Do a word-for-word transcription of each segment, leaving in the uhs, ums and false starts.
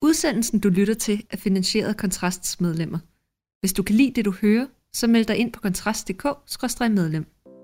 Udsendelsen, du lytter til, er finansieret af Kontrasts medlemmer. Hvis du kan lide det, du hører, så meld dig ind på kontrast punktum d k skråstreg medlem.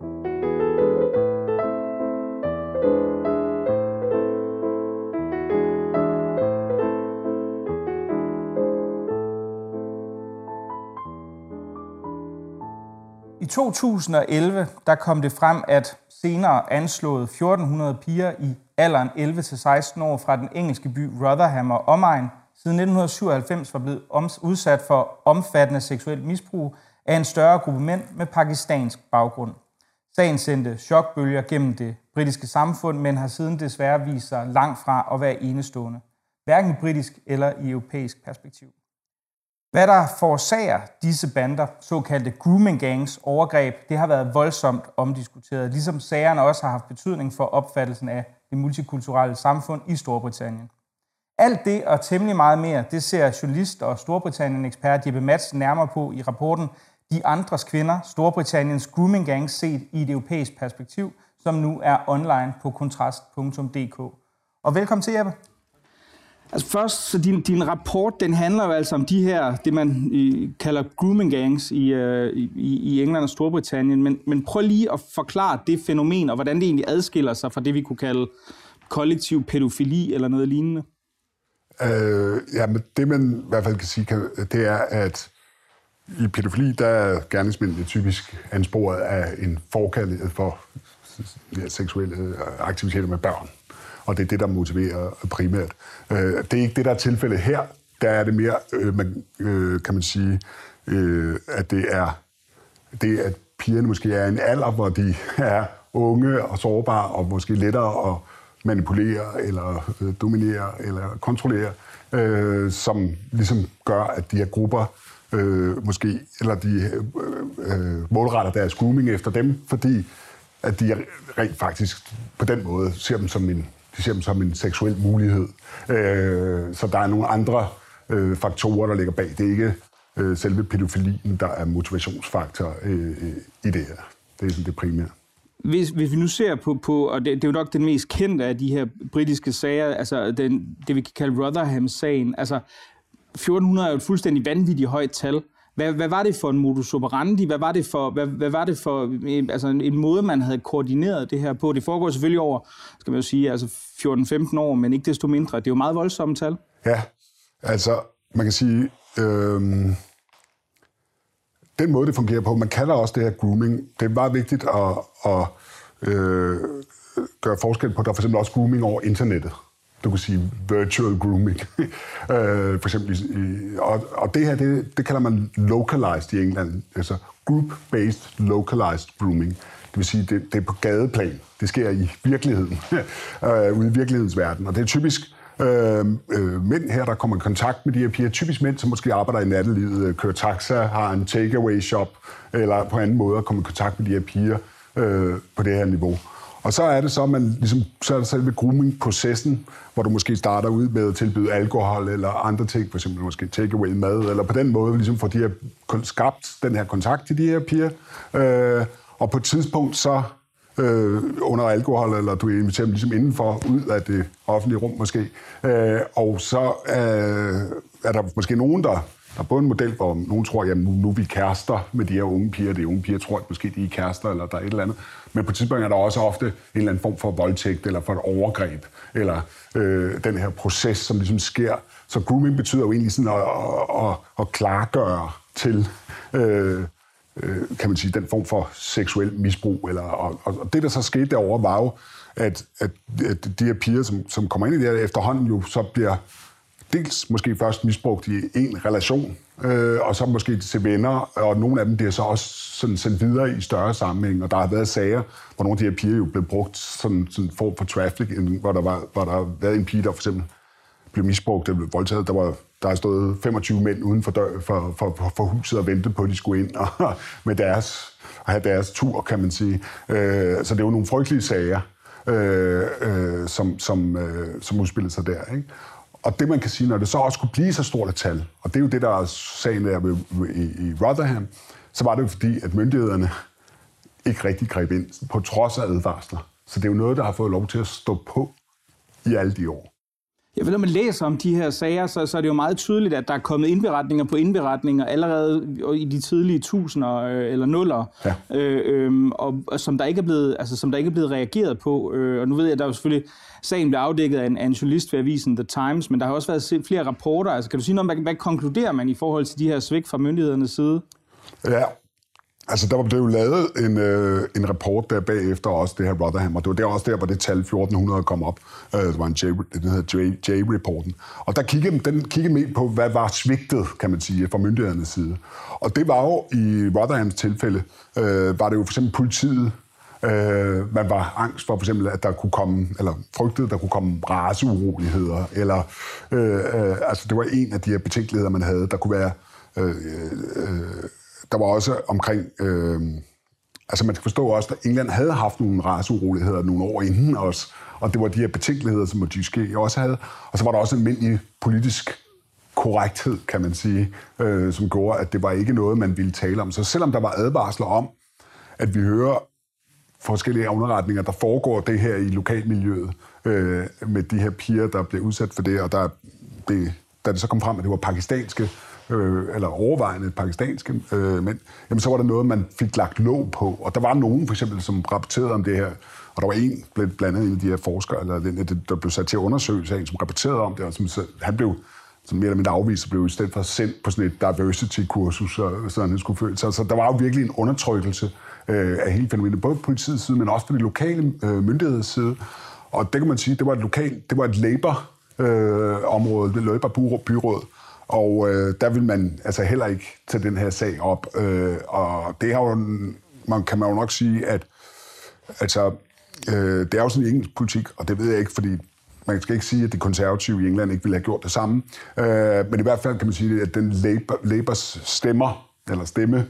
I to tusind og elleve der kom det frem, at senere anslået fjorten hundrede piger i alderen elleve til seksten år fra den engelske by Rotherham og omegn siden nitten syvoghalvfems var blevet udsat for omfattende seksuelt misbrug af en større gruppe mænd med pakistansk baggrund. Sagen sendte chokbølger gennem det britiske samfund, men har siden desværre vist sig langt fra at være enestående, hverken i britisk eller i europæisk perspektiv. Hvad der forårsager disse bander, såkaldte grooming gangs, overgreb, det har været voldsomt omdiskuteret, ligesom sagerne også har haft betydning for opfattelsen af det multikulturelle samfund i Storbritannien. Alt det og temmelig meget mere, det ser journalist og Storbritannien-ekspert Jeppe Madsen nærmere på i rapporten De andres kvinder, Storbritanniens grooming gangs set i et europæisk perspektiv, som nu er online på kontrast punktum d k. Og velkommen til, Jeppe. Altså først, så din, din rapport, den handler jo altså om de her, det man øh, kalder grooming gangs i, øh, i, i England og Storbritannien, men, men prøv lige at forklare det fænomen, og hvordan det egentlig adskiller sig fra det, vi kunne kalde kollektiv pædofili eller noget lignende. Øh, ja, men det man i hvert fald kan sige, det er, at i pædofili, der er gerningsmændene typisk ansporet af en forkærlighed for ja, seksuelle aktiviteter med børn. Og det er det, der motiverer primært. Øh, det er ikke det, der er tilfældet her. Der er det mere, øh, man, øh, kan man sige, øh, at det er, det, at pigerne måske er i en alder, hvor de er unge og sårbare, og måske lettere at manipulere, eller øh, dominere, eller kontrollere, øh, som ligesom gør, at de her grupper øh, måske, eller de øh, øh, målretter deres grooming efter dem, fordi at de rent faktisk på den måde ser dem som en De ser dem som en seksuel mulighed. Øh, så der er nogle andre øh, faktorer, der ligger bag. Det er ikke øh, selve pædofilien, der er motivationsfaktor øh, i det her. Det er sådan det primære. Hvis, hvis vi nu ser på, på og det, det er jo nok den mest kendte af de her britiske sager, altså den, det vi kan kalde Rotherham-sagen. Altså fjorten hundrede er jo et fuldstændig vanvittigt højt tal. Hvad, hvad var det for en modus operandi? Hvad var det for, hvad, hvad var det for altså en, en måde, man havde koordineret det her på? Det foregår selvfølgelig over, skal man jo sige, altså fjorten femten år, men ikke desto mindre. Det er jo meget voldsomme tal. Ja, altså man kan sige, øh, den måde, det fungerer på, man kalder også det her grooming. Det er meget vigtigt at, at øh, gøre forskel på, der er for eksempel også grooming over internettet. Du kan sige virtual grooming. øh, for eksempel, i, og, og det her, det, det kalder man localized i England. Altså group-based localized grooming. Det vil sige, det, det er på gadeplan. Det sker i virkeligheden, øh, ude i virkelighedens verden. Og det er typisk øh, øh, mænd her, der kommer i kontakt med de her piger. Typisk mænd, som måske arbejder i nattelivet, kører taxa, har en takeaway shop, eller på anden måde kommer i kontakt med de her piger øh, på det her niveau. Og så er det så, man ligesom, så er det selve grooming-processen, hvor du måske starter ud med at tilbyde alkohol eller andre ting, for eksempel måske takeaway mad, eller på den måde ligesom får de her skabt den her kontakt til de her piger. Øh, og på et tidspunkt så øh, under alkohol, eller du inviterer dem ligesom indenfor, ud af det offentlige rum måske. Øh, og så øh, er der måske nogen, der Der er både en model, hvor nogen tror, at nu, nu er vi kærester med de her unge piger. De unge piger tror, at måske de er kærester, eller der er et eller andet. Men på et tidspunkt er der også ofte en eller anden form for voldtægt, eller for et overgreb, eller øh, den her proces, som ligesom sker. Så grooming betyder jo egentlig sådan at, at, at, at klargøre til, øh, øh, kan man sige, den form for seksuel misbrug. Eller, og, og det, der så skete derovre, var jo, at, at, at de her piger, som, som kommer ind i det her efterhånden, jo så bliver dels måske først misbrugt i en relation, øh, og så måske til venner, og nogle af dem bliver så også sådan sendt videre i større sammenhæng, og der har været sager, hvor nogle af de her piger jo blev brugt sådan en form for trafficking, hvor der, var, hvor der har været en pige, der for eksempel blev misbrugt, der blev voldtaget. Der var der har stået femogtyve mænd uden for, dør, for, for, for huset og ventet på, at de skulle ind og, med deres, og have deres tur, kan man sige. Øh, så det er jo nogle frygtelige sager, øh, øh, som, som, øh, som udspillede sig der, ikke? Og det, man kan sige, når det så også kunne blive så stort et tal, og det er jo det, der er sagen der i, i Rotherham, så var det jo fordi, at myndighederne ikke rigtig greb ind, på trods af advarsler. Så det er jo noget, der har fået lov til at stå på i alle de år. Ja, når man læser om de her sager, så, så er det jo meget tydeligt, at der er kommet indberetninger på indberetninger allerede i de tidlige tusinder øh, eller nuller, ja. øh, øh, og, og som der ikke er blevet, altså som der ikke er blevet reageret på. Øh, og nu ved jeg, at der er jo selvfølgelig sagen blev afdækket af en, af en journalist ved avisen The Times, men der har også været flere rapporter. Altså, kan du sige noget om, hvad, hvad konkluderer man i forhold til de her svigt fra myndighedernes side? Ja. Altså, der blev jo lavet en, øh, en rapport der bagefter også, det her Rotherham, og det var der også der, hvor det tal fjorten hundrede kom op. Øh, det var en J, det hedder J-rapporten. Og der kiggede, den kiggede med på, hvad var svigtet, kan man sige, fra myndighedernes side. Og det var jo i Rotherhams tilfælde, øh, var det jo for eksempel politiet, øh, man var angst for for eksempel, at der kunne komme, eller frygtede, der kunne komme raceuroligheder, eller øh, øh, altså det var en af de her betænkeligheder, man havde, der kunne være øh, øh, der var også omkring, øh, altså man skal forstå også, at England havde haft nogle raceuroligheder nogle år inden os, og det var de her betænkeligheder, som Montesquieu også havde, og så var der også en almindelig politisk korrekthed, kan man sige, øh, som gjorde, at det var ikke noget, man ville tale om. Så selvom der var advarsler om, at vi hører forskellige underretninger, der foregår det her i lokalmiljøet, øh, med de her piger, der blev udsat for det, og der blev, da det så kom frem, at det var pakistanske, øh, eller overvejende pakistanske øh, mænd, jamen så var der noget, man fik lagt låg på. Og der var nogen, for eksempel, som rapporterede om det her, og der var en, blandt andet en af de her forskere, eller den, der blev sat til at undersøge sagen, som rapporterede om det, og som, så, han blev som mere eller mindre afvist, og blev i stedet for sendt på sådan et diversity-kursus, så han skulle føle sig. Så der var jo virkelig en undertrykkelse øh, af hele fænomenet, både på politiets side, men også på de lokale øh, myndigheders side. Og det kan man sige, det var et lokalt, det var et Labour-område, øh, det Labour-byråd, og øh, der vil man altså heller ikke tage den her sag op. Øh, og det har jo, man kan man jo nok sige, at altså, øh, det er jo sådan en engelsk politik, og det ved jeg ikke, fordi man skal ikke sige, at de konservative i England ikke ville have gjort det samme. Øh, men i hvert fald kan man sige, at den Labour, Labours stemmer, eller stemme,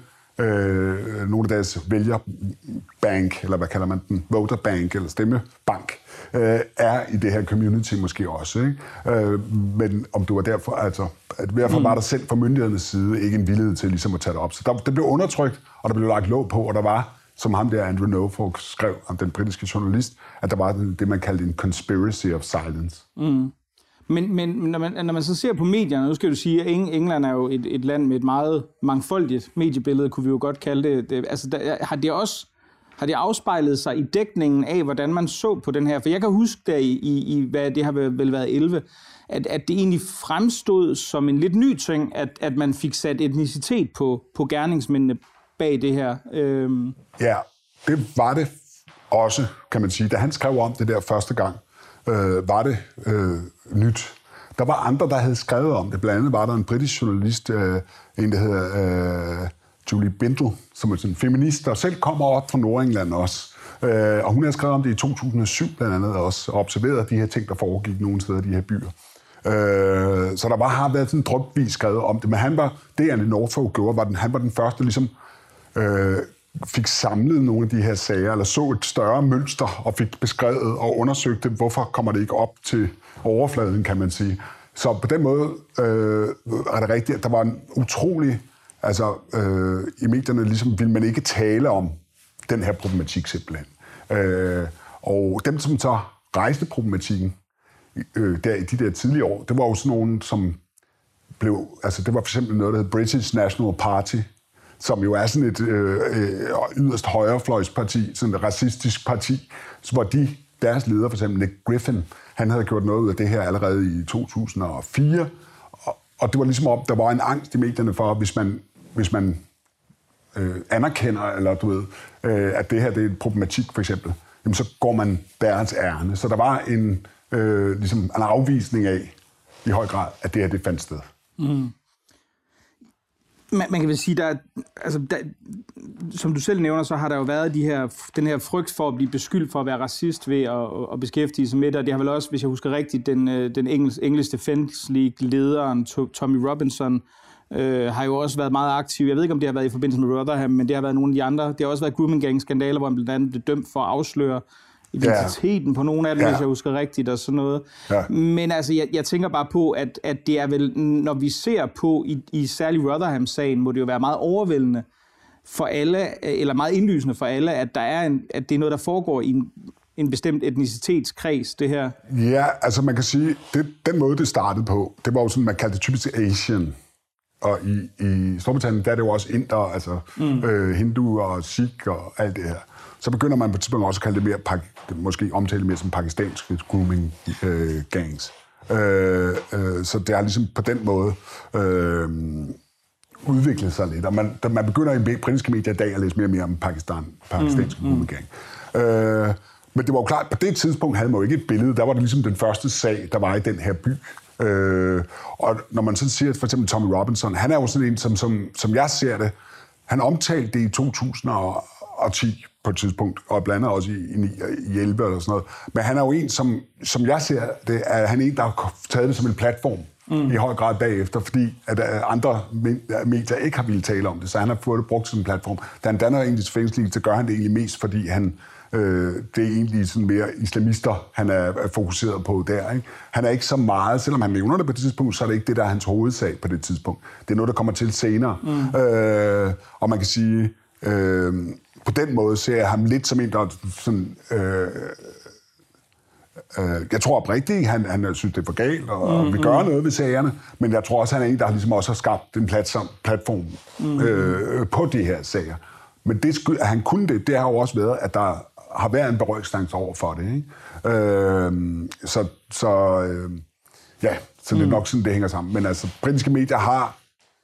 øh, nogle af deres vælgerbank, eller hvad kalder man den, voterbank, eller stemmebank, øh, er i det her community måske også. Ikke? Øh, men om du var derfor, altså, at i hvert fald var der selv fra myndighedernes side ikke en villighed til ligesom at tage det op. Så der, det blev undertrykt, og der blev lagt låg på, og der var, som ham der Andrew Norfolk skrev om den britiske journalist, at der var det, man kaldte en conspiracy of silence. Mm. Men, men når, man, når man så ser på medierne, nu skal du sige, at England er jo et, et land med et meget mangfoldigt mediebillede, kunne vi jo godt kalde det. det altså, der, har det også har det afspejlet sig i dækningen af, hvordan man så på den her? For jeg kan huske der i, i, i hvad det har vel været elleve, at, at det egentlig fremstod som en lidt ny ting, at, at man fik sat etnicitet på, på gerningsmændene bag det her. Øhm. Ja, det var det også, kan man sige. Da han skrev om det der første gang, øh, var det øh, nyt. Der var andre, der havde skrevet om det. Blandt andet var der en britisk journalist, øh, en der hedder øh, Julie Bindel, som er en feminist, der selv kommer op fra Nordengland også. Øh, og hun havde skrevet om det i to tusind og syv blandt andet også, og observeret de her ting, der foregik nogle steder i de her byer. Øh, så der var, har været sådan drypvis skrevet om det. Men han var, det Andrew Norfolk gjorde, var den, han var den første, ligesom øh, fik samlet nogle af de her sager, eller så et større mønster, og fik beskrevet og undersøgt det, hvorfor kommer det ikke op til overfladen, kan man sige. Så på den måde øh, er det rigtigt, at der var en utrolig, altså øh, i medierne ligesom ville man ikke tale om den her problematik simpelthen. Øh, og dem, som så rejste problematikken øh, der i de der tidlige år, det var jo sådan nogen, som blev, altså det var for eksempel noget, der hed British National Party, som jo er sådan et øh, yderst højrefløjsparti, sådan et racistisk parti, hvor de, deres leder, for eksempel Nick Griffin, han havde gjort noget ud af det her allerede i to tusind og fire, og, og det var ligesom op, der var en angst i medierne for, hvis man, hvis man øh, anerkender, eller du ved, øh, at det her det er en problematik, for eksempel, jamen, så går man deres ærne. Så der var en, øh, ligesom en afvisning af, i høj grad, at det her det fandt sted. Mm. Man, man kan vel sige, der, altså, der, som du selv nævner, så har der jo været de her, den her frygt for at blive beskyldt for at være racist ved at, at beskæftige sig med det, og det har vel også, hvis jeg husker rigtigt, den, den engelsk, English Defence League-lederen Tommy Robinson øh, har jo også været meget aktiv. Jeg ved ikke, om det har været i forbindelse med Rotherham, men det har været nogle af de andre. Det har også været grooming gang-skandaler, hvor han blandt andet blev dømt for at afsløre identiteten ja. på nogle af dem, ja. hvis jeg husker rigtigt, og sådan noget. Ja. Men altså, jeg, jeg tænker bare på, at, at det er vel, når vi ser på, i, i særlig Rotherham-sagen, må det jo være meget overvældende for alle, eller meget indlysende for alle, at, der er en, at det er noget, der foregår i en en bestemt etnicitetskreds, det her? Ja, altså man kan sige, det, den måde, det startede på, det var jo sådan, man kaldte det typisk Asian. Og i, i Storbritannien, der er det jo også inder, altså mm. øh, hinduer og sikh og alt det her. Så begynder man på et tidspunkt også at kalde det mere, måske omtale mere som pakistanske grooming øh, gangs. Øh, øh, så det er ligesom på den måde øh, udviklet sig lidt. Og man, man begynder i britiske medier i dag at læse mere og mere om Pakistan, pakistanske mm. grooming gang. Øh, men det var jo klart, på det tidspunkt havde man jo ikke et billede. Der var det ligesom den første sag, der var i den her by. Øh, og når man sådan siger, for eksempel Tommy Robinson, han er jo sådan en, som, som, som jeg ser det, han omtalte det i to tusind og ti på et tidspunkt, og blandt andet også i, i, i elleve eller sådan noget. Men han er jo en, som, som jeg ser det, er han en, der har taget det som en platform mm. i høj grad bagefter, fordi at andre medier ikke har ville tale om det, så han har fået det brugt som en platform. Da han danner egentlig til fængsel, så gør han det egentlig mest, fordi han Øh, det er egentlig sådan mere islamister, han er fokuseret på der. Ikke? Han er ikke så meget, selvom han nævner det på det tidspunkt, så er det ikke det, der er hans hovedsag på det tidspunkt. Det er noget, der kommer til senere. Mm. Øh, og man kan sige, øh, på den måde ser jeg ham lidt som en, der sådan... Øh, øh, jeg tror oprigtigt, han, han synes, det er for galt, og mm-hmm. vil gøre noget ved sagerne, men jeg tror også, han er en, der ligesom også har skabt en platform, platform mm-hmm. øh, på de her sager. Men det, at han kunne det, det har jo også været, at der har været en berøringsangst over for det. Ikke? Øh, så så øh, ja, så det er nok sådan, det hænger sammen. Men altså, britiske medier har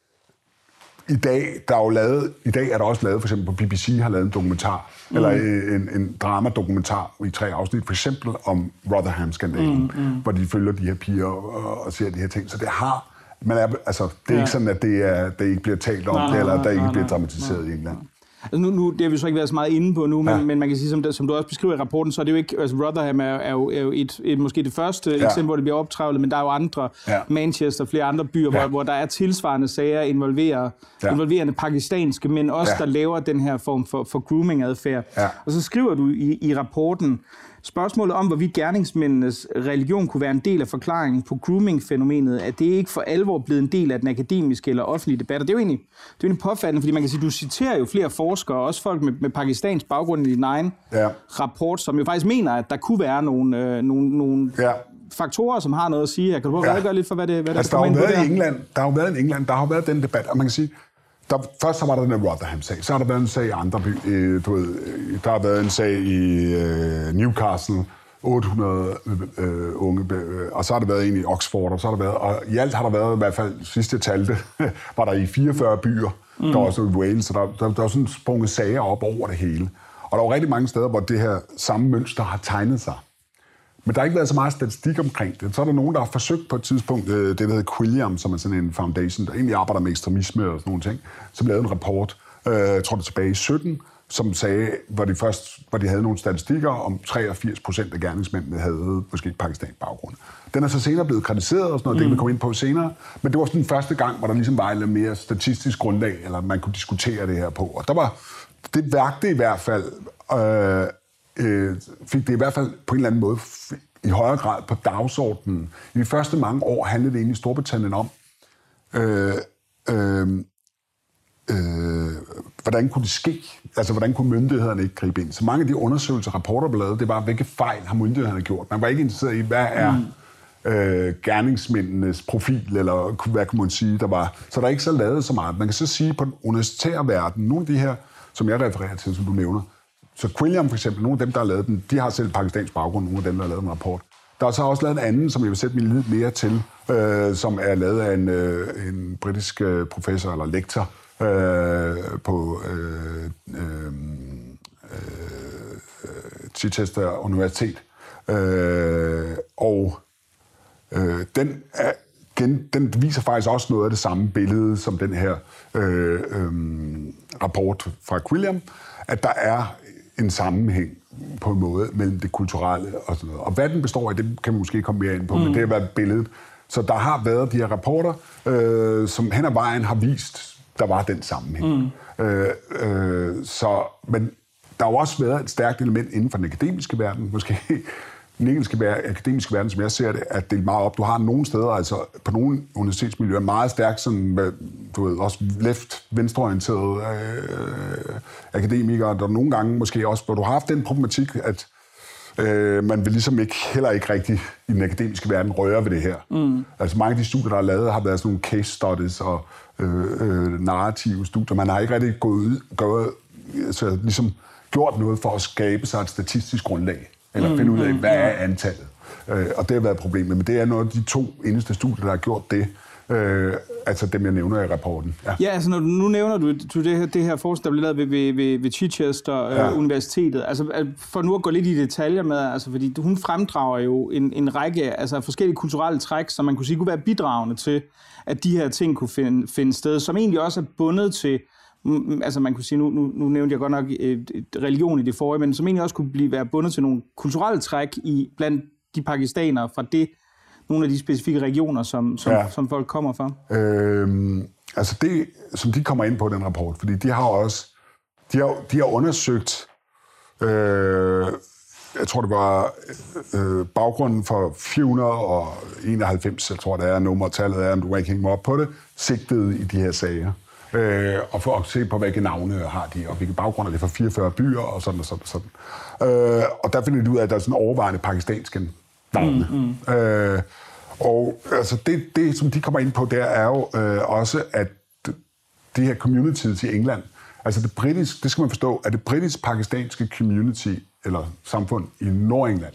i dag, der er jo lavet, i dag er der også lavet, for eksempel på B B C har lavet en dokumentar, mm. eller en, en dramadokumentar i tre afsnit, for eksempel om Rotherham-skandalen, mm, mm. hvor de følger de her piger og, og ser de her ting. Så det har, men er, altså, det er ja. ikke sådan, at det, er, det ikke bliver talt om, nej, det, eller at der ikke nej, bliver dramatiseret nej. i England. Altså nu, nu, det har vi så ikke været så meget inde på nu, men, ja. men man kan sige, som, det, som du også beskriver i rapporten, så er det jo ikke, altså Rotherham er, er jo, er jo et, et, måske det første ja. eksempel, hvor det bliver optrævlet, men der er jo andre, ja. Manchester og flere andre byer, ja. hvor, hvor der er tilsvarende sager involverer, ja. involverende pakistanske, men også ja. der laver den her form for, for grooming-adfærd. Ja. Og så skriver du i, i rapporten, spørgsmålet om, hvorvidt gerningsmændenes religion kunne være en del af forklaringen på grooming-fænomenet, at det ikke for alvor blevet en del af den akademiske eller offentlige debat. Og det er jo egentlig, det er jo egentlig påfaldende, fordi man kan sige, du citerer jo flere forskere, også folk med, med pakistansk baggrund i din egen ja. rapport, som jo faktisk mener, at der kunne være nogle, øh, nogle, nogle ja. faktorer, som har noget at sige. Jeg kan du prøve at redegøre lidt for, hvad det, hvad altså, der kommer ind på der? I England, der har jo været i England, der har været den debat, og man kan sige, der, først så var der den Rotherham-sag, så har der været en sag i andre byer, øh, du ved, der har været en sag i øh, Newcastle, otte hundrede øh, unge, øh, og så har der været en i Oxford, og så har der været, og i alt har der været, i hvert fald sidste jeg talte, var der i fireogfyrre byer, mm. der var også i Wales, så der, der, der var sådan sprunget sager op over det hele. Og der var rigtig mange steder, hvor det her samme mønster har tegnet sig. Men der har ikke været så meget statistik omkring det. Så er der nogen, der har forsøgt på et tidspunkt, det der hedder Quilliam, som er sådan en foundation, der egentlig arbejder med ekstremisme og sådan nogle ting, som lavede en rapport, øh, jeg tror det tilbage i sytten, som sagde, hvor de først, hvor de havde nogle statistikker om treogfirs procent af gerningsmændene havde måske pakistansk baggrund. Den er så senere blevet kritiseret og sådan noget, mm. det kan vi komme ind på senere, men det var sådan den første gang, hvor der ligesom var et mere statistisk grundlag, eller man kunne diskutere det her på. Og der var, det værkte i hvert fald, øh, øh, fik det i hvert fald på en eller anden måde i højere grad på dagsordenen. I de første mange år handlede det egentlig i Storbritannien om, øh, øh, øh, hvordan kunne det ske? Altså, hvordan kunne myndighederne ikke gribe ind? Så mange af de undersøgelser, rapporter blev lavet, det var, hvilke fejl har myndighederne gjort? Man var ikke interesseret i, hvad er øh, gerningsmændenes profil, eller hvad kunne man sige, der var. Så der er ikke så lavet så meget. Man kan så sige, på den universitære verden, nogle af de her, som jeg refererer til, som du nævner, så Quilliam for eksempel, nogle af dem, der har lavet den, de har selv pakistansk baggrund, nogle af dem, der har lavet en rapport. Der er så også lavet en anden, som jeg vil sætte mig lidt mere til, øh, som er lavet af en, øh, en britisk øh, professor eller lektor øh, på øh, øh, øh, Chichester Universitet. Øh, og øh, den, er, gen, den viser faktisk også noget af det samme billede som den her øh, øh, rapport fra Quilliam, at der er en sammenhæng på en måde mellem det kulturelle og sådan noget. Og hvad den består af, det kan man måske komme mere ind på, mm. men det har været billedet. Så der har været de her rapporter, øh, som hen ad vejen har vist, der var den sammenhæng. Mm. Øh, øh, så, men der har jo også været et stærkt element inden for den akademiske verden, måske den engelske akademiske verden, som jeg ser det, at det er meget op. Du har nogle steder, altså på nogle universitetsmiljøer, meget stærkt sådan, du ved, også left, venstreorienterede øh, akademikere, der nogle gange måske også, hvor du har haft den problematik, at øh, man vil ligesom ikke, heller ikke rigtig i den akademiske verden røre ved det her. Mm. Altså mange af de studier, der er lavet, har været sådan nogle case studies og øh, øh, narrative studier. Man har ikke rigtig gået ud, gået, altså, ligesom gjort noget for at skabe sig et statistisk grundlag, eller mm, finde ud af, hvad er antallet. Øh, og det har været problemet, men det er noget af de to eneste studier, der har gjort det. Øh, altså dem, jeg nævner i rapporten. Ja, ja altså når du, nu nævner du, du det her, det her forskning, der blev lavet ved, ved, ved, ved Chichester øh, ja. Universitetet. Altså for nu at gå lidt i detaljer med, altså fordi hun fremdrager jo en, en række altså forskellige kulturelle træk, som man kunne sige kunne være bidragende til, at de her ting kunne finde, finde sted, som egentlig også er bundet til, altså man kunne sige, nu, nu, nu nævnte jeg godt nok et, et religion i det forrige, men som egentlig også kunne blive være bundet til nogle kulturelle træk i blandt de pakistanere fra det, nogle af de specifikke regioner, som, som, ja. som folk kommer fra? Øhm, altså det, som de kommer ind på den rapport, fordi de har også, de har, de har undersøgt, øh, jeg tror det var øh, baggrunden for fire hundrede og enoghalvfems, jeg tror det er, nummertallet er, om du kan ikke hænge mig op på det, sigtede i de her sager. Øh, og for at se på, hvilke navne har de, og hvilke baggrunde er det for fireogfyrre byer, og sådan og sådan og sådan. Øh, og der finder de ud af, at der er sådan overvejende pakistanske navne. Mm, mm. Øh, og altså det, det, som de kommer ind på, der er jo øh, også, at det her communities i England, altså det britisk, det skal man forstå, at det britisk-pakistanske community, eller samfund i Nordengland,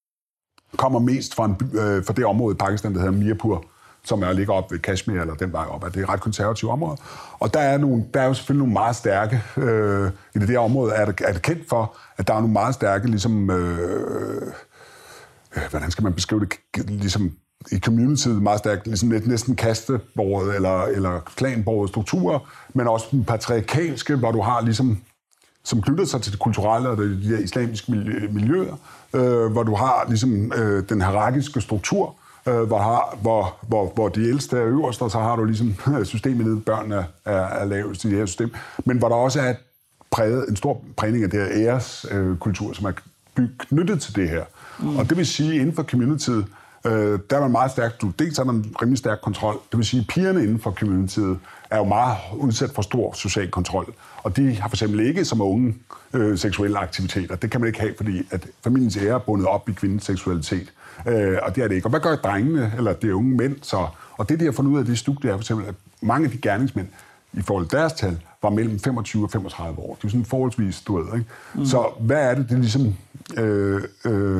kommer mest fra, en, øh, fra det område i Pakistan, der hedder Mirpur, som er ligger op ved Kashmir, eller den vej op, at det er et ret konservativt område. Og der er, nogle, der er jo selvfølgelig nogle meget stærke, øh, i det der område er det, er det kendt for, at der er nogle meget stærke, ligesom, øh, hvordan skal man beskrive det, ligesom i communityet meget stærkt, ligesom næsten kastebordet eller, eller klanbordet strukturer, men også den patriarkalske, hvor du har ligesom, som knytter sig til det kulturelle og de her islamiske miljøer, øh, hvor du har ligesom øh, den hierarkiske struktur, øh, hvor, har, hvor, hvor, hvor de ældste er øverst, og så har du ligesom systemet nede, børnene er, er lavest i det her system, men hvor der også er præget, en stor prægning af det her æreskultur, øh, som er knyttet til det her. Mm. Og det vil sige, inden for communityet, Øh, der er man meget stærk. Du, dels er der en rimelig stærk kontrol. Det vil sige, at pigerne inden for communityet er jo meget udsat for stor social kontrol. Og de har for eksempel ikke som unge øh, seksuelle aktiviteter. Det kan man ikke have, fordi at familiens ære er bundet op i kvindens seksualitet. Øh, og det er det ikke. Og hvad gør drengene, eller det unge mænd så? Og det, de har fundet ud af det studie, er for eksempel, at mange af de gerningsmænd, i forhold til deres tal, var mellem femogtyve og femogtredive år. Det er sådan forholdsvis, du ved, ikke? Mm. Så hvad er det, det ligesom... Øh, øh,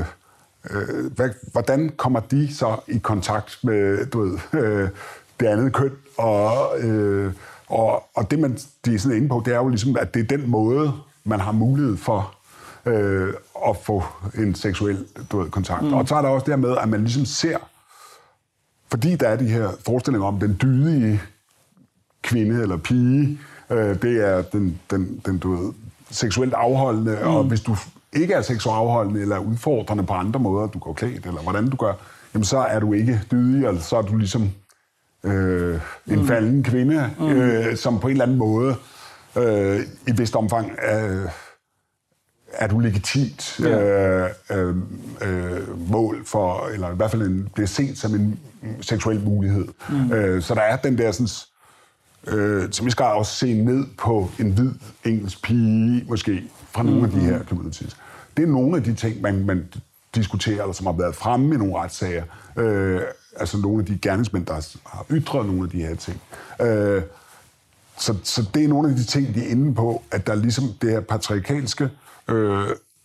Øh, hvordan kommer de så i kontakt med, du ved, øh, det andet køn? Og, øh, og, og det, man de er sådan inde på, det er jo ligesom, at det er den måde, man har mulighed for øh, at få en seksuel, du ved, kontakt. Mm. Og så er der også det med, at man ligesom ser, fordi der er de her forestillinger om den dydige kvinde eller pige, øh, det er den, den, den du ved, seksuelt afholdende, mm. og hvis du ikke er seksualafholdende eller udfordrende på andre måder, du går klædt, eller hvordan du gør, jamen så er du ikke dydig, eller så er du ligesom øh, en mm. falden kvinde, mm. øh, som på en eller anden måde øh, i et vist omfang øh, er du legitimt øh, øh, øh, mål for, eller i hvert fald en, bliver set som en seksuel mulighed. Mm. Øh, så der er den der sådan, øh, som vi skal også se ned på en hvid engelsk pige, måske, fra nogle mm-hmm. af de her communities. Det er nogle af de ting, man, man diskuterer, eller som har været fremme i nogle retssager. Øh, altså nogle af de gerningsmænd, der har ytret nogle af de her ting. Øh, så, så det er nogle af de ting, de er inde på, at der er ligesom det her patriarkalske øh,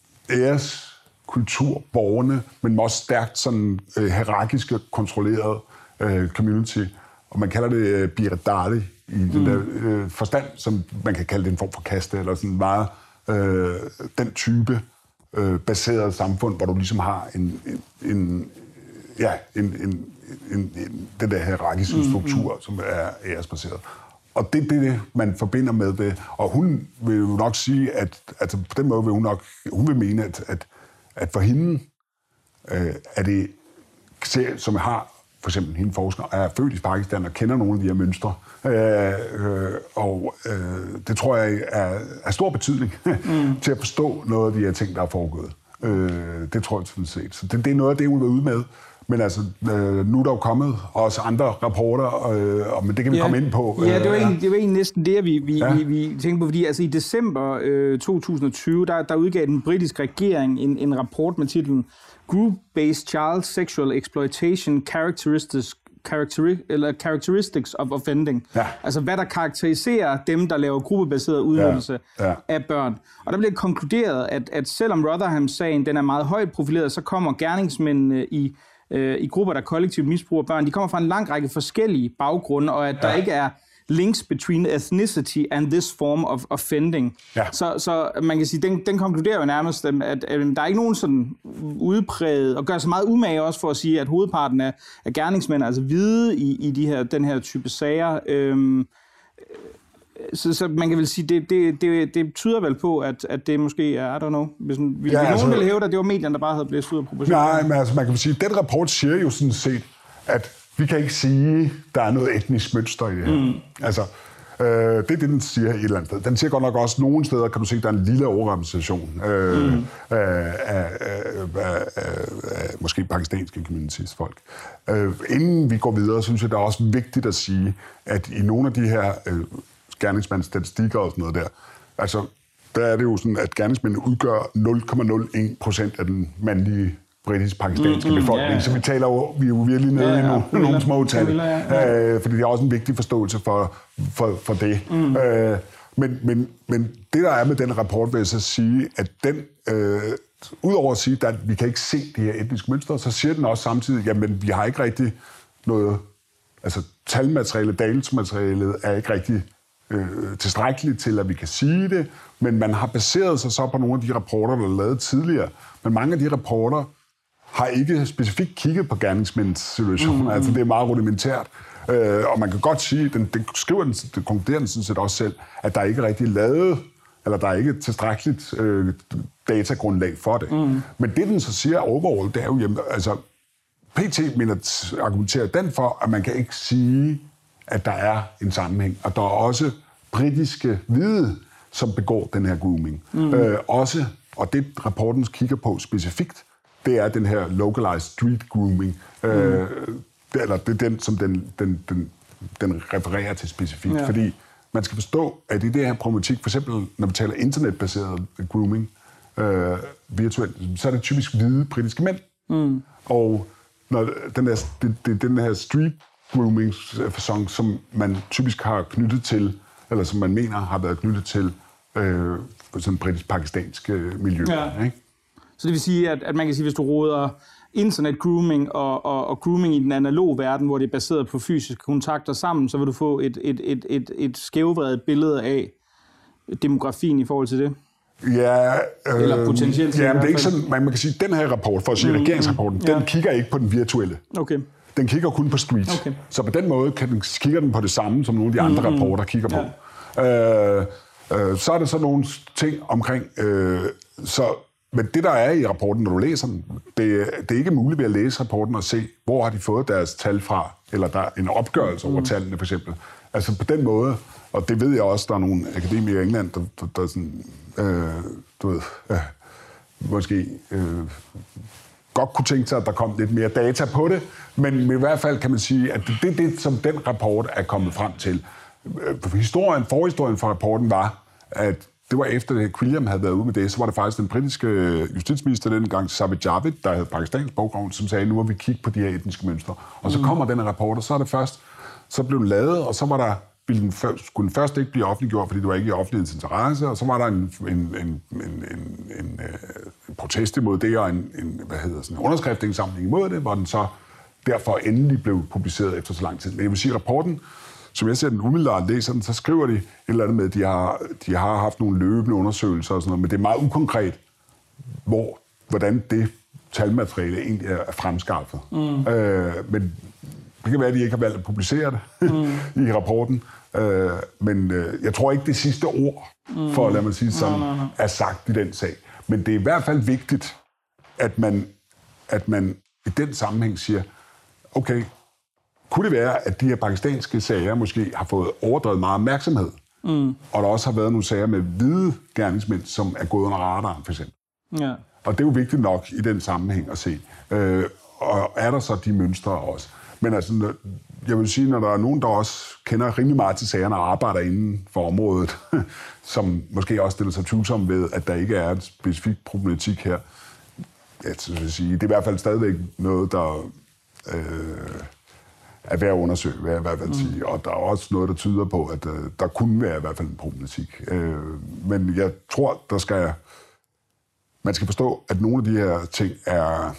æreskultur, borgerne, men også stærkt sådan øh, hierarkiske, kontrolleret øh, community. Og man kalder det øh, biradari i mm. den der øh, forstand, som man kan kalde det en form for kaste, eller sådan meget Øh, den type øh, baseret samfund, hvor du ligesom har en, en, en ja, en, en, en, en, den der hierarkiske mm, struktur, mm. som er æresbaseret. Og det er det, man forbinder med det. Og hun vil jo nok sige, at altså på den måde vil hun nok, hun vil mene, at, at, at for hende øh, er det, som har for eksempel hende forsker, er født i Pakistan og kender nogle af de her mønstre. Øh, øh, og øh, det tror jeg er af stor betydning mm. til at forstå noget af de her ting, der er foregået. Øh, det tror jeg sådan set. Så det, det er noget af det, hun var ude med. Men altså, øh, nu er der jo kommet også andre rapporter, øh, og men det kan vi ja. komme ind på. Ja, det var egentlig, det var egentlig næsten det, vi, vi, ja. vi, vi tænkte på, fordi altså, i december øh, to tusind og tyve, der, der udgav den britiske regering en, en rapport med titlen Group-Based Child Sexual Exploitation Characteristics Characteri- eller characteristics of offending. Ja. Altså, hvad der karakteriserer dem, der laver gruppebaseret udnyttelse ja. Ja. af børn. Og der bliver konkluderet, at, at selvom Rotherham-sagen den er meget højt profileret, så kommer gerningsmændene i, øh, i grupper, der kollektivt misbruger børn, de kommer fra en lang række forskellige baggrunde, og at ja. der ikke er links between ethnicity and this form of offending. Ja. Så, så man kan sige, den, den konkluderer jo nærmest, at, at, at der er ikke nogen sådan udpræget, og gør så meget umage også for at sige, at hovedparten af, af gerningsmænd er altså hvide i, i de her, den her type sager. Øhm, så, så man kan vel sige, det, det, det, det tyder vel på, at, at det måske er, I don't know, hvis, hvis ja, nogen altså, ville hæve, at det var medierne, der bare havde blæst ud af proportioner. Nej, men altså man kan sige, at den rapport siger jo sådan set, at vi kan ikke sige, at der er noget etnisk mønster i det her. Mm. Altså, øh, det er det, den siger et eller andet sted. Den siger godt nok også, at nogle steder kan du se, at der er en lille overrepræsentation øh, mm. af, af, af, af, af måske pakistanske communitiesfolk. Øh, inden vi går videre, synes jeg, det er også vigtigt at sige, at i nogle af de her øh, gerningsmandsstatistikker og sådan noget der, altså, der er det jo sådan, at gerningsmændene udgør nul komma nul en procent af den mandlige britisk-pakistanske mm, mm, befolkning, ja, ja. Så vi taler jo, vi er jo virkelig nede ja, ja, i nogle, nogle små tal, ja, ja. øh, fordi det er også en vigtig forståelse for, for, for det. Mm. Øh, men, men, men det, der er med den rapport, vil jeg så sige, at den, øh, udover at sige, at vi kan ikke se de her etniske mønstre, så siger den også samtidig, jamen vi har ikke rigtig noget, altså talmateriale, datamaterialet er ikke rigtig øh, tilstrækkeligt til, at vi kan sige det, men man har baseret sig så på nogle af de rapporter, der er lavet tidligere, men mange af de rapporter har ikke specifikt kigget på gerningsmænds situation. Mm. Altså, det er meget rudimentært. Øh, og man kan godt sige, den, den skriver den, den konkluderer den sådan set også selv, at der ikke er rigtig lavet, eller der er ikke tilstrækkeligt øh, datagrundlag for det. Mm. Men det, den så siger overall, det er jo, jamen, altså, P T mener, argumenterer den for, at man kan ikke sige, at der er en sammenhæng. Og der er også britiske hvide, som begår den her grooming. Mm. Øh, også, og det rapporten kigger på specifikt, det er den her localized street grooming. Mm. Øh, eller det er den, som den, den, den, den refererer til specifikt. Ja. Fordi man skal forstå, at i det her problematik, for eksempel når vi taler internetbaseret grooming, øh, virtuelt, så er det typisk hvide britiske mænd. Mm. Og når den, er, det, det, den her street grooming-fasong, som man typisk har knyttet til, eller som man mener har været knyttet til øh, sådan britisk-pakistansk miljø. Ja. Ikke? Så det vil sige, at, at man kan sige, hvis du råder internet-grooming og, og, og grooming i den analoge verden, hvor det er baseret på fysiske kontakter sammen, så vil du få et, et, et, et, et skævvredet billede af demografien i forhold til det? Ja, øh, eller potentielt. Ja, men det er ikke sådan, man kan sige, at den her rapport, for at sige mm, regeringsrapporten, mm, ja. den kigger ikke på den virtuelle. Okay. Den kigger kun på street. Okay. Så på den måde kan den, kigger den på det samme, som nogle af de andre mm, rapporter kigger på. Ja. Øh, øh, så er der så nogle ting omkring... Øh, så, men det, der er i rapporten, når du læser den, det, det er ikke muligt ved at læse rapporten og se, hvor har de fået deres tal fra, eller der er en opgørelse over mm. tallene, for eksempel. Altså på den måde, og det ved jeg også, der er nogle akademikere i England, der, der, der sådan, øh, du ved, øh, måske øh, godt kunne tænke sig, at der kom lidt mere data på det, men i hvert fald kan man sige, at det er det, som den rapport er kommet frem til. Historien, forhistorien for rapporten var, at det var efter, at Quilliam havde været ude med det, så var det faktisk den britiske justitsminister dengang, Sajid Javid, der havde pakistansk baggrund, som sagde, nu må vi kigge på de her etniske mønstre. Og så kommer den her rapport, og så er det først, så blev den lavet, og så var der, ville den først, skulle den først ikke blive offentliggjort, fordi det var ikke i offentlighedens interesse, og så var der en, en, en, en, en, en, en protest imod det, og en, en, hvad hedder sådan, en underskriftsindsamling imod det, hvor den så derfor endelig blev publiceret efter så lang tid. Men jeg vil sige, rapporten, som jeg ser den umiddelbart læser den, så skriver de et eller andet med, at de har, de har haft nogle løbende undersøgelser og sådan noget, men det er meget ukonkret, hvor, hvordan det talmateriale egentlig er fremskaffet. Mm. Øh, men det kan være, at de ikke har valgt at publicere det mm. i rapporten, øh, men øh, jeg tror ikke, det sidste ord, mm. for at lade mig sige sådan, no, no, no. er sagt i den sag. Men det er i hvert fald vigtigt, at man, at man i den sammenhæng siger, okay, kunne det være, at de her pakistanske sager måske har fået overdrevet meget opmærksomhed, mm. og der også har været nogle sager med hvide gerningsmænd, som er gået under radaren, for eksempel. Ja. Og det er jo vigtigt nok i den sammenhæng at se. Øh, og er der så de mønstre også. Men altså, jeg vil sige, når der er nogen, der også kender rimelig meget til sagerne og arbejder inden for området, som måske også stiller sig tvivlsomme ved, at der ikke er en specifik problematik her, jeg vil sige, det er i hvert fald stadigvæk noget, der øh, er værd at undersøge, vil jeg i hvert fald sige. Mm. Og der er også noget, der tyder på, at øh, der kunne være i hvert fald en problematik. Øh, men jeg tror, der skal man skal forstå, at nogle af de her ting er...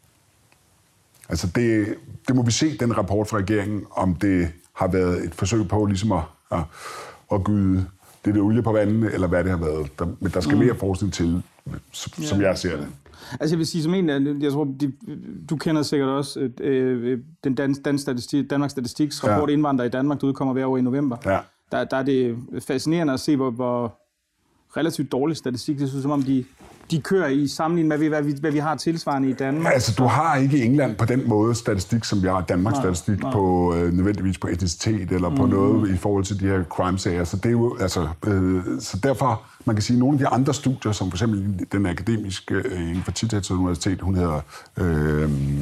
Altså, det, det må vi se, den rapport fra regeringen, om det har været et forsøg på ligesom at, at, at gyde det der olie på vandet, eller hvad det har været. Der, men der skal mm. mere forskning til, som, ja. som jeg ser det. Altså, jeg vil sige, som en, jeg tror, de, du kender sikkert også øh, den Dan, Dan statistik, Danmarks Statistiks rapport, ja. Indvandrere i Danmark, der udkommer hver år i november. Ja. Der, der er det fascinerende at se, hvor, hvor relativt dårlig statistik det er, som om de... de kører i sammenligning med, hvad vi, hvad vi har tilsvarende i Danmark. Altså, du har ikke i England på den måde statistik, som vi har Danmarks nej, statistik nej. på øh, nødvendigvis på etnicitet eller mm. på noget i forhold til de her crime-sager. Så det er jo, altså, øh, så derfor, man kan sige, nogle af de andre studier, som for eksempel den akademiske øh, inden for Chichester Universitet, hun hedder øh,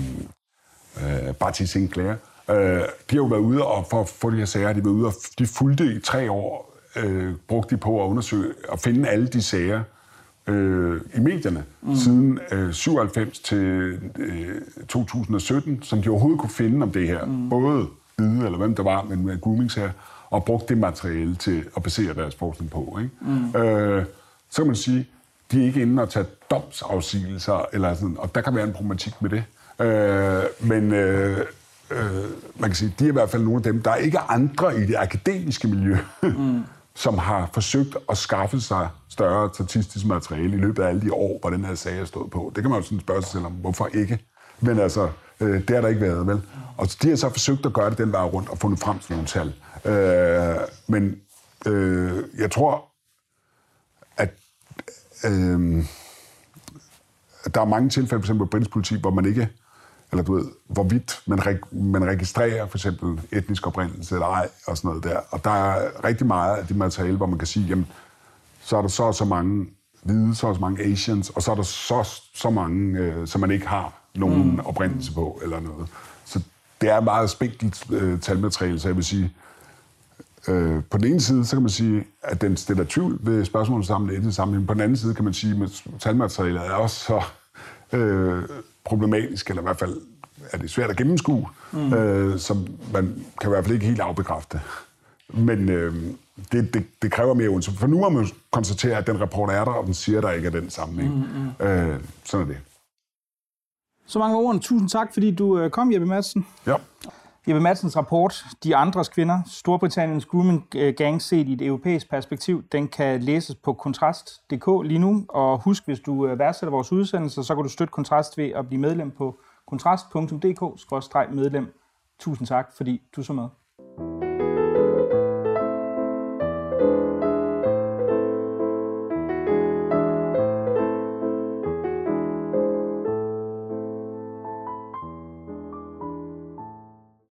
øh, Barty Sinclair, øh, de har jo været ude og for at få de her sager, de har været ude og de fulgte i tre år, øh, brugte de på at undersøge og finde alle de sager, Øh, i medierne mm. siden øh, syvoghalvfems til øh, to tusind og sytten, som de overhovedet kunne finde om det her. Mm. Både hvide, eller hvem der var, men med groomingsager, og brugte det materiale til at basere deres forskning på. Ikke? Mm. Øh, så kan man sige, de er ikke inde og tage domsafsigelser, eller sådan, og der kan være en problematik med det. Øh, men øh, øh, man kan sige, de er i hvert fald nogle af dem, der er ikke andre i det akademiske miljø, mm. som har forsøgt at skaffe sig større statistisk materiale i løbet af alle de år, hvor den her sag er stået på. Det kan man jo sådan spørge sig selv om, hvorfor ikke? Men altså, øh, det har der ikke været, vel? Og de har så forsøgt at gøre det den vej rundt og fundet frem til nogle tal. Øh, men øh, jeg tror, at øh, der er mange tilfælde, for eksempel på britisk politik, hvor man ikke, eller du ved, hvorvidt man, reg- man registrerer for eksempel etnisk oprindelse eller ej, og sådan noget der. Og der er rigtig meget af det materiale, hvor man kan sige, jamen, så er der så så mange hvide, så er der så mange Asians, og så er der så, så mange, øh, som man ikke har nogen mm. oprindelse på, eller noget. Så det er meget spinkelt øh, talmateriale, så jeg vil sige, øh, på den ene side, så kan man sige, at den stiller tvivl ved spørgsmålet sammen etnisk sammenhæng. På den anden side kan man sige, at talmaterialet er også så øh, problematisk, eller i hvert fald er det svært at gennemskue, mm. øh, som man kan i hvert fald ikke helt afbekræfte. Men øh, det, det, det kræver mere undersøgelse. For nu må man konstatere, at den rapport er der, og den siger, at der ikke er den sammenhæng. Mm, mm. Øh, sådan er det. Så mange ord. Tusind tak, fordi du kom, Jeppe Madsen. Ja. Jeppe Madsens rapport, De andres kvinder, Storbritanniens grooming gang set i et europæisk perspektiv, den kan læses på kontrast punktum d k lige nu. Og husk, hvis du værdsætter vores udsendelser, så kan du støtte Kontrast ved at blive medlem på kontrast punktum d k skråstreg medlem. Tusind tak, fordi du så med.